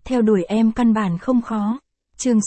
theo đuổi em căn bản không khó. Chương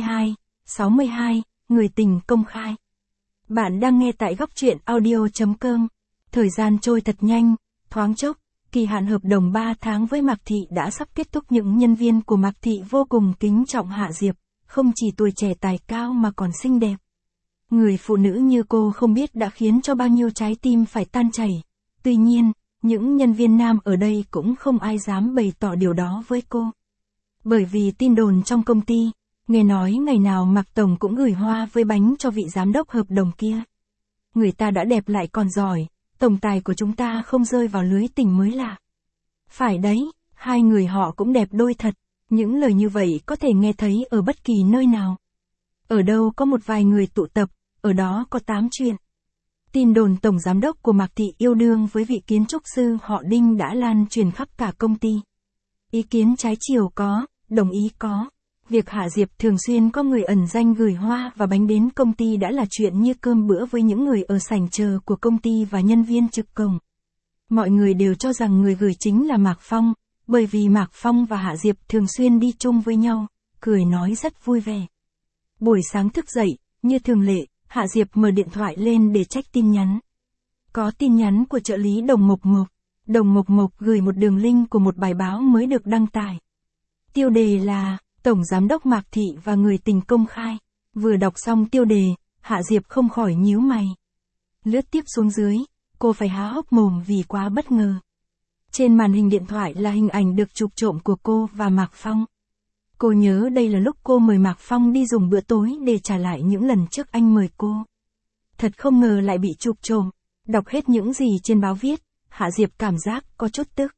62, người tình công khai. Bạn đang nghe tại góc truyện audio.com. Thời gian trôi thật nhanh, thoáng chốc, kỳ hạn hợp đồng 3 tháng với Mạc Thị đã sắp kết thúc. Những nhân viên của Mạc Thị vô cùng kính trọng Hạ Diệp, không chỉ tuổi trẻ tài cao mà còn xinh đẹp. Người phụ nữ như cô không biết đã khiến cho bao nhiêu trái tim phải tan chảy. Tuy nhiên, những nhân viên nam ở đây cũng không ai dám bày tỏ điều đó với cô. Bởi vì tin đồn trong công ty, nghe nói ngày nào Mạc Tổng cũng gửi hoa với bánh cho vị giám đốc hợp đồng kia. Người ta đã đẹp lại còn giỏi, tổng tài của chúng ta không rơi vào lưới tình mới lạ. Phải đấy, hai người họ cũng đẹp đôi thật, những lời như vậy có thể nghe thấy ở bất kỳ nơi nào. Ở đâu có một vài người tụ tập, ở đó có 8 chuyện. Tin đồn tổng giám đốc của Mạc Thị yêu đương với vị kiến trúc sư họ Đinh đã lan truyền khắp cả công ty. Ý kiến trái chiều có, đồng ý có. Việc Hạ Diệp thường xuyên có người ẩn danh gửi hoa và bánh đến công ty đã là chuyện như cơm bữa với những người ở sảnh chờ của công ty và nhân viên trực cổng. Mọi người đều cho rằng người gửi chính là Mạc Phong, bởi vì Mạc Phong và Hạ Diệp thường xuyên đi chung với nhau, cười nói rất vui vẻ. Buổi sáng thức dậy, như thường lệ, Hạ Diệp mở điện thoại lên để check tin nhắn. Có tin nhắn của trợ lý Đồng Mộc Mộc. Đồng Mộc Mộc gửi một đường link của một bài báo mới được đăng tải. Tiêu đề là Tổng Giám đốc Mạc Thị và người tình công khai. Vừa đọc xong tiêu đề, Hạ Diệp không khỏi nhíu mày. Lướt tiếp xuống dưới, cô phải há hốc mồm vì quá bất ngờ. Trên màn hình điện thoại là hình ảnh được chụp trộm của cô và Mạc Phong. Cô nhớ đây là lúc cô mời Mạc Phong đi dùng bữa tối để trả lại những lần trước anh mời cô. Thật không ngờ lại bị chụp trộm. Đọc hết những gì trên báo viết, Hạ Diệp cảm giác có chút tức.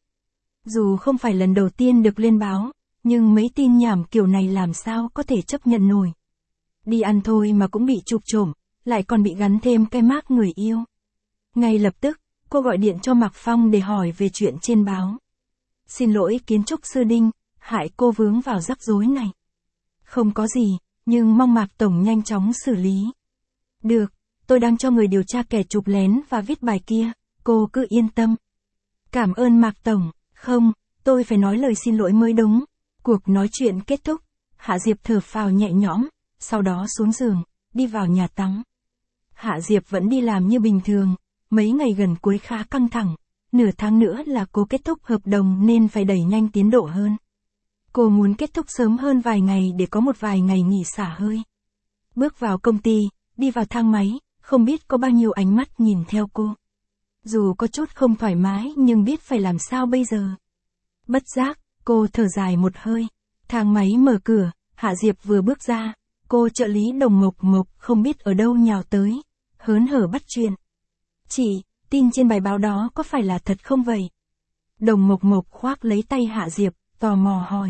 Dù không phải lần đầu tiên được lên báo, nhưng mấy tin nhảm kiểu này làm sao có thể chấp nhận nổi. Đi ăn thôi mà cũng bị chụp trộm, lại còn bị gắn thêm cái mác người yêu. Ngay lập tức, cô gọi điện cho Mạc Phong để hỏi về chuyện trên báo. Xin lỗi kiến trúc sư Đinh, hại cô vướng vào rắc rối này. Không có gì, nhưng mong Mạc Tổng nhanh chóng xử lý. Được, tôi đang cho người điều tra kẻ chụp lén và viết bài kia, cô cứ yên tâm. Cảm ơn Mạc Tổng, không, tôi phải nói lời xin lỗi mới đúng. Cuộc nói chuyện kết thúc, Hạ Diệp thở phào nhẹ nhõm, sau đó xuống giường, đi vào nhà tắm. Hạ Diệp vẫn đi làm như bình thường, mấy ngày gần cuối khá căng thẳng, nửa tháng nữa là cô kết thúc hợp đồng nên phải đẩy nhanh tiến độ hơn. Cô muốn kết thúc sớm hơn vài ngày để có một vài ngày nghỉ xả hơi. Bước vào công ty, đi vào thang máy, không biết có bao nhiêu ánh mắt nhìn theo cô. Dù có chút không thoải mái nhưng biết phải làm sao bây giờ. Bất giác, cô thở dài một hơi. Thang máy mở cửa, Hạ Diệp vừa bước ra, cô trợ lý Đồng Mộc Mộc không biết ở đâu nhào tới, hớn hở bắt chuyện. Chị, tin trên bài báo đó có phải là thật không vậy? Đồng Mộc Mộc khoác lấy tay Hạ Diệp, tò mò hỏi.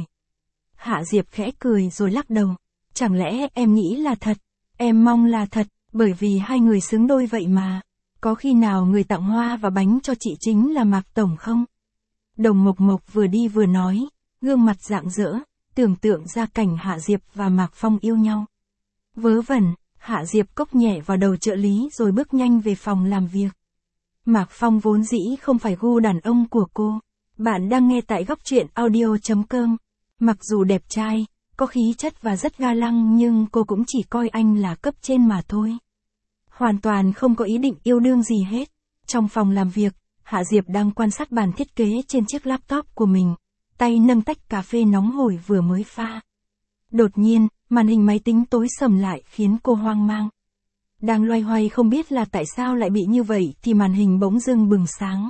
Hạ Diệp khẽ cười rồi lắc đầu. Chẳng lẽ em nghĩ là thật? Em mong là thật, bởi vì hai người xứng đôi vậy mà. Có khi nào người tặng hoa và bánh cho chị chính là Mạc Tổng không? Đồng Mộc Mộc vừa đi vừa nói, gương mặt rạng rỡ, tưởng tượng ra cảnh Hạ Diệp và Mạc Phong yêu nhau. Vớ vẩn, Hạ Diệp cốc nhẹ vào đầu trợ lý rồi bước nhanh về phòng làm việc. Mạc Phong vốn dĩ không phải gu đàn ông của cô. Bạn đang nghe tại góc truyện audio.com. Mặc dù đẹp trai, có khí chất và rất ga lăng nhưng cô cũng chỉ coi anh là cấp trên mà thôi. Hoàn toàn không có ý định yêu đương gì hết. Trong phòng làm việc, Hạ Diệp đang quan sát bản thiết kế trên chiếc laptop của mình, tay nâng tách cà phê nóng hổi vừa mới pha. Đột nhiên, màn hình máy tính tối sầm lại khiến cô hoang mang. Đang loay hoay không biết là tại sao lại bị như vậy thì màn hình bỗng dưng bừng sáng.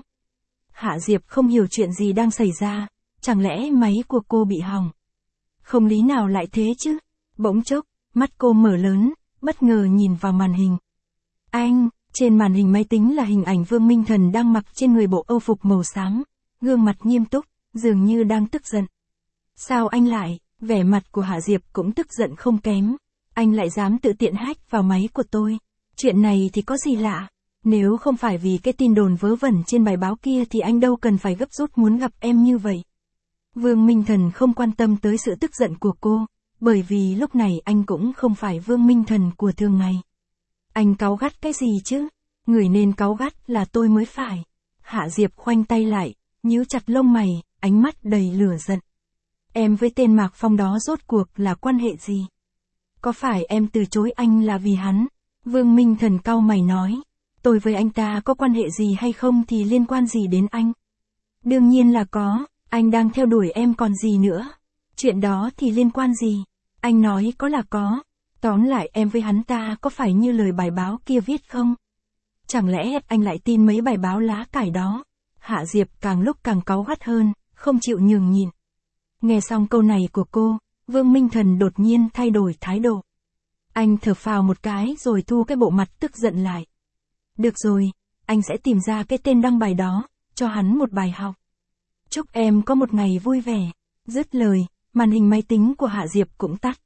Hạ Diệp không hiểu chuyện gì đang xảy ra, chẳng lẽ máy của cô bị hỏng? Không lý nào lại thế chứ? Bỗng chốc, mắt cô mở lớn, bất ngờ nhìn vào màn hình. Anh, trên màn hình máy tính là hình ảnh Vương Minh Thần đang mặc trên người bộ âu phục màu xám, gương mặt nghiêm túc, dường như đang tức giận. Sao anh lại? Vẻ mặt của Hạ Diệp cũng tức giận không kém. Anh lại dám tự tiện hack vào máy của tôi. Chuyện này thì có gì lạ? Nếu không phải vì cái tin đồn vớ vẩn trên bài báo kia thì anh đâu cần phải gấp rút muốn gặp em như vậy. Vương Minh Thần không quan tâm tới sự tức giận của cô, bởi vì lúc này anh cũng không phải Vương Minh Thần của thường ngày. Anh cáu gắt cái gì chứ? Người nên cáu gắt là tôi mới phải. Hạ Diệp khoanh tay lại, nhíu chặt lông mày, ánh mắt đầy lửa giận. em với tên Mạc Phong đó rốt cuộc là quan hệ gì? Có phải em từ chối anh là vì hắn? Vương Minh Thần cau mày nói. Tôi với anh ta có quan hệ gì hay không thì liên quan gì đến anh? Đương nhiên là có, anh đang theo đuổi em còn gì nữa. Chuyện đó thì liên quan gì? Anh nói có là có. Tóm lại em với hắn ta có phải như lời bài báo kia viết không? Chẳng lẽ anh lại tin mấy bài báo lá cải đó? Hạ Diệp càng lúc càng cáu gắt hơn, không chịu nhường nhịn. Nghe xong câu này của cô, Vương Minh Thần đột nhiên thay đổi thái độ. Anh thở phào một cái rồi thu cái bộ mặt tức giận lại. Được rồi, anh sẽ tìm ra cái tên đăng bài đó, cho hắn một bài học. Chúc em có một ngày vui vẻ. Dứt lời, màn hình máy tính của Hạ Diệp cũng tắt.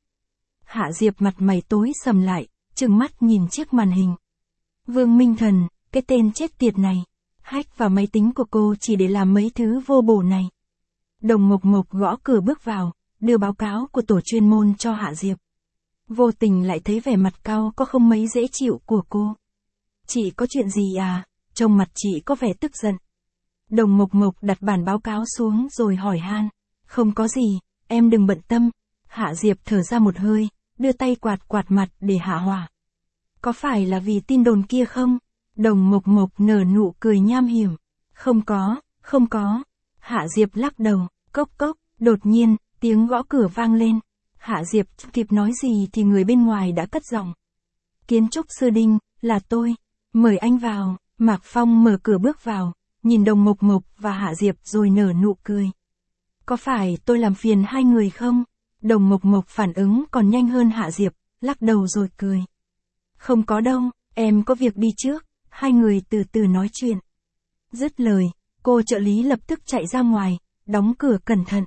Hạ Diệp mặt mày tối sầm lại, trừng mắt nhìn chiếc màn hình. Vương Minh Thần, cái tên chết tiệt này, hack vào máy tính của cô chỉ để làm mấy thứ vô bổ này. Đồng Mộc Mộc gõ cửa bước vào, đưa báo cáo của tổ chuyên môn cho Hạ Diệp. Vô tình lại thấy vẻ mặt cau có không mấy dễ chịu của cô. Chị có chuyện gì à? Trông mặt chị có vẻ tức giận. Đồng Mộc Mộc đặt bản báo cáo xuống rồi hỏi han. Không có gì, em đừng bận tâm. Hạ Diệp thở ra một hơi, đưa tay quạt quạt mặt để hạ hỏa. Có phải là vì tin đồn kia không? Đồng Mộc Mộc nở nụ cười nham hiểm. Không có, không có. Hạ Diệp lắc đầu, cốc cốc, đột nhiên, tiếng gõ cửa vang lên. Hạ Diệp kịp nói gì thì người bên ngoài đã cất giọng. Kiến trúc sư Đinh, là tôi. Mời anh vào. Mạc Phong mở cửa bước vào, nhìn Đồng Mộc Mộc và Hạ Diệp rồi nở nụ cười. Có phải tôi làm phiền hai người không? Đồng Mộc Mộc phản ứng còn nhanh hơn Hạ Diệp, lắc đầu rồi cười. Không có đâu, em có việc đi trước, hai người từ từ nói chuyện. Dứt lời, cô trợ lý lập tức chạy ra ngoài, đóng cửa cẩn thận.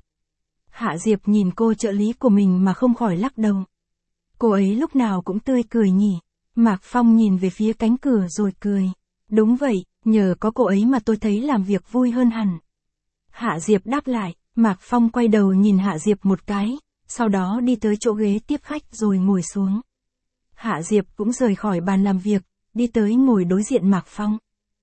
Hạ Diệp nhìn cô trợ lý của mình mà không khỏi lắc đầu. Cô ấy lúc nào cũng tươi cười nhỉ. Mạc Phong nhìn về phía cánh cửa rồi cười. Đúng vậy, nhờ có cô ấy mà tôi thấy làm việc vui hơn hẳn. Hạ Diệp đáp lại, Mạc Phong quay đầu nhìn Hạ Diệp một cái, sau đó đi tới chỗ ghế tiếp khách rồi ngồi xuống. Hạ Diệp cũng rời khỏi bàn làm việc, đi tới ngồi đối diện Mạc Phong.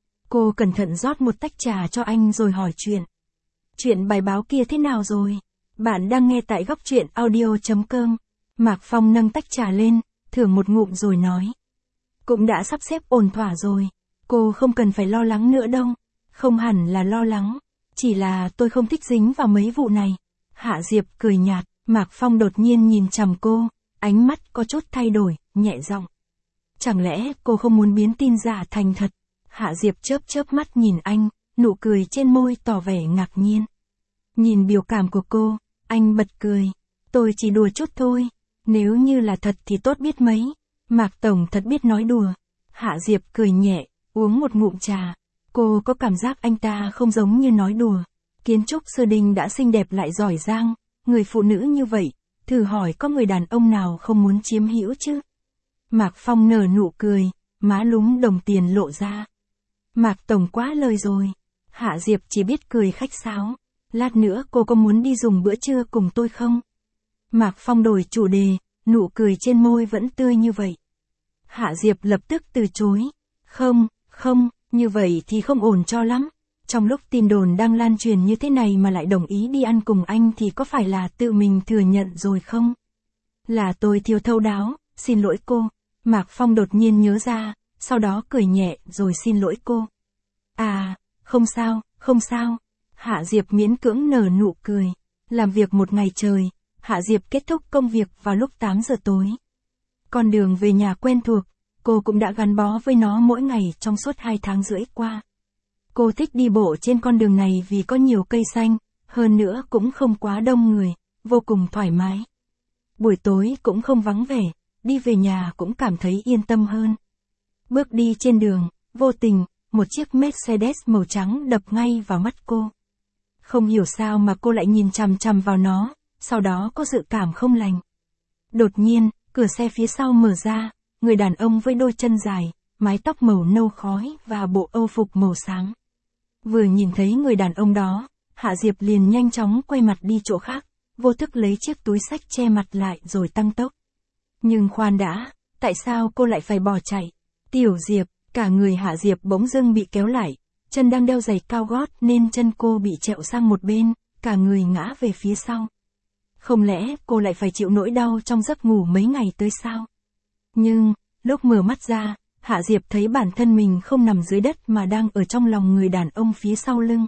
Cô cẩn thận rót một tách trà cho anh rồi hỏi chuyện. Chuyện bài báo kia thế nào rồi? Bạn đang nghe tại Góc Truyện Audio.com. Mạc Phong nâng tách trà lên, thưởng một ngụm rồi nói. Cũng đã sắp xếp ổn thỏa rồi. Cô không cần phải lo lắng nữa đâu. Không hẳn là lo lắng. Chỉ là tôi không thích dính vào mấy vụ này. Hạ Diệp cười nhạt, Mạc Phong đột nhiên nhìn chằm cô, ánh mắt có chút thay đổi, nhẹ giọng. Chẳng lẽ cô không muốn biến tin giả thành thật? Hạ Diệp chớp chớp mắt nhìn anh, nụ cười trên môi tỏ vẻ ngạc nhiên. Nhìn biểu cảm của cô, anh bật cười. Tôi chỉ đùa chút thôi. Nếu như là thật thì tốt biết mấy. Mạc Tổng thật biết nói đùa. Hạ Diệp cười nhẹ, uống một ngụm trà. Cô có cảm giác anh ta không giống như nói đùa. Kiến trúc sư Đinh đã xinh đẹp lại giỏi giang. Người phụ nữ như vậy, thử hỏi có người đàn ông nào không muốn chiếm hữu chứ? Mạc Phong nở nụ cười, má lúm đồng tiền lộ ra. Mạc Tổng quá lời rồi. Hạ Diệp chỉ biết cười khách sáo. Lát nữa cô có muốn đi dùng bữa trưa cùng tôi không? Mạc Phong đổi chủ đề, nụ cười trên môi vẫn tươi như vậy. Hạ Diệp lập tức từ chối. Không, như vậy thì không ổn cho lắm. Trong lúc tin đồn đang lan truyền như thế này mà lại đồng ý đi ăn cùng anh thì có phải là tự mình thừa nhận rồi không? Là tôi thiếu thấu đáo, xin lỗi cô. Mạc Phong đột nhiên nhớ ra, sau đó cười nhẹ rồi xin lỗi cô. À, không sao. Hạ Diệp miễn cưỡng nở nụ cười. Làm việc một ngày trời, Hạ Diệp kết thúc công việc vào lúc 8 giờ tối. Con đường về nhà quen thuộc, cô cũng đã gắn bó với nó mỗi ngày trong suốt 2 tháng rưỡi qua. Cô thích đi bộ trên con đường này vì có nhiều cây xanh, hơn nữa cũng không quá đông người, vô cùng thoải mái. Buổi tối cũng không vắng vẻ, đi về nhà cũng cảm thấy yên tâm hơn. Bước đi trên đường, vô tình, một chiếc Mercedes màu trắng đập ngay vào mắt cô. Không hiểu sao mà cô lại nhìn chằm chằm vào nó, sau đó có dự cảm không lành. Đột nhiên, cửa xe phía sau mở ra, người đàn ông với đôi chân dài, mái tóc màu nâu khói và bộ âu phục màu xám. Vừa nhìn thấy người đàn ông đó, Hạ Diệp liền nhanh chóng quay mặt đi chỗ khác, vô thức lấy chiếc túi xách che mặt lại rồi tăng tốc. Nhưng khoan đã, tại sao cô lại phải bỏ chạy? Tiểu Diệp, cả người Hạ Diệp bỗng dưng bị kéo lại, chân đang đeo giày cao gót nên chân cô bị trẹo sang một bên, cả người ngã về phía sau. Không lẽ cô lại phải chịu nỗi đau trong giấc ngủ mấy ngày tới sao? Nhưng, lúc mở mắt ra, Hạ Diệp thấy bản thân mình không nằm dưới đất mà đang ở trong lòng người đàn ông phía sau lưng.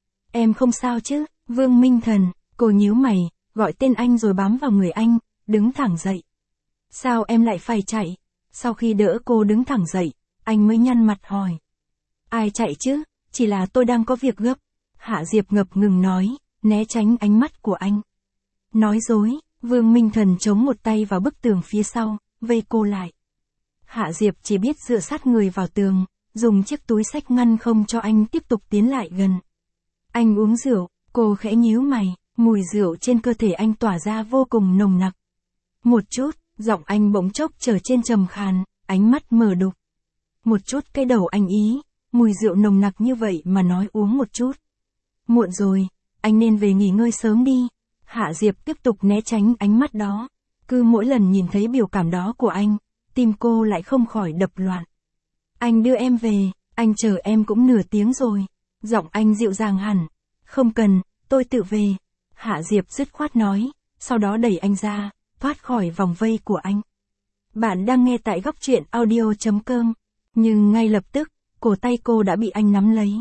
Em không sao chứ, Vương Minh Thần, cô nhíu mày, gọi tên anh rồi bám vào người anh, đứng thẳng dậy. Sao em lại phải chạy? Sau khi đỡ cô đứng thẳng dậy, anh mới nhăn mặt hỏi. Ai chạy chứ, chỉ là tôi đang có việc gấp. Hạ Diệp ngập ngừng nói, né tránh ánh mắt của anh. Nói dối, Vương Minh Thần chống một tay vào bức tường phía sau, vây cô lại. Hạ Diệp chỉ biết dựa sát người vào tường, dùng chiếc túi xách ngăn không cho anh tiếp tục tiến lại gần. Anh uống rượu, cô khẽ nhíu mày, mùi rượu trên cơ thể anh tỏa ra vô cùng nồng nặc. Một chút, giọng anh bỗng chốc trở trên trầm khàn, ánh mắt mờ đục. Một chút cái đầu anh ý, mùi rượu nồng nặc như vậy mà nói uống một chút. Muộn rồi, anh nên về nghỉ ngơi sớm đi. Hạ Diệp tiếp tục né tránh ánh mắt đó. Cứ mỗi lần nhìn thấy biểu cảm đó của anh, tim cô lại không khỏi đập loạn. Anh đưa em về, anh chờ em cũng nửa tiếng rồi. Giọng anh dịu dàng hẳn. Không cần, tôi tự về. Hạ Diệp dứt khoát nói, sau đó đẩy anh ra, thoát khỏi vòng vây của anh. Bạn đang nghe tại góc truyện audio.com. Nhưng ngay lập tức, cổ tay cô đã bị anh nắm lấy.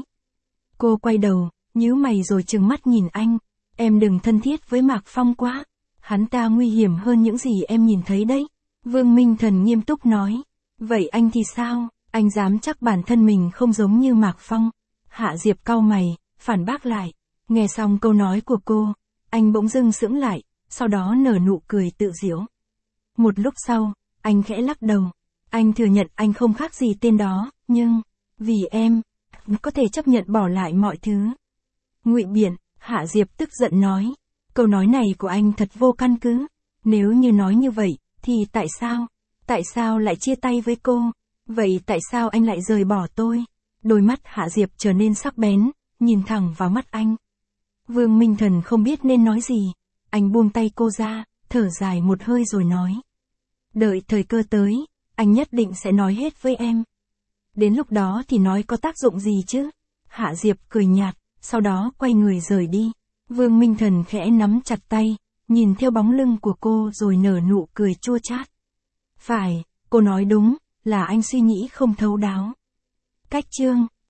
Cô quay đầu, nhíu mày rồi trừng mắt nhìn anh. Em đừng thân thiết với Mạc Phong quá. Hắn ta nguy hiểm hơn những gì em nhìn thấy đấy. Vương Minh Thần nghiêm túc nói. Vậy anh thì sao? Anh dám chắc bản thân mình không giống như Mạc Phong. Hạ Diệp cau mày, phản bác lại. Nghe xong câu nói của cô, anh bỗng dưng sững lại, sau đó nở nụ cười tự giễu. Một lúc sau, anh khẽ lắc đầu. Anh thừa nhận anh không khác gì tên đó, nhưng, vì em, có thể chấp nhận bỏ lại mọi thứ. Ngụy biện, Hạ Diệp tức giận nói. Câu nói này của anh thật vô căn cứ. Nếu như nói như vậy, thì tại sao? Tại sao lại chia tay với cô? Vậy tại sao anh lại rời bỏ tôi? Đôi mắt Hạ Diệp trở nên sắc bén, nhìn thẳng vào mắt anh. Vương Minh Thần không biết nên nói gì. Anh buông tay cô ra, thở dài một hơi rồi nói. Đợi thời cơ tới, anh nhất định sẽ nói hết với em. Đến lúc đó thì nói có tác dụng gì chứ? Hạ Diệp cười nhạt, sau đó quay người rời đi. Vương Minh Thần khẽ nắm chặt tay, nhìn theo bóng lưng của cô rồi nở nụ cười chua chát. Phải, cô nói đúng, là anh suy nghĩ không thấu đáo. Cách chương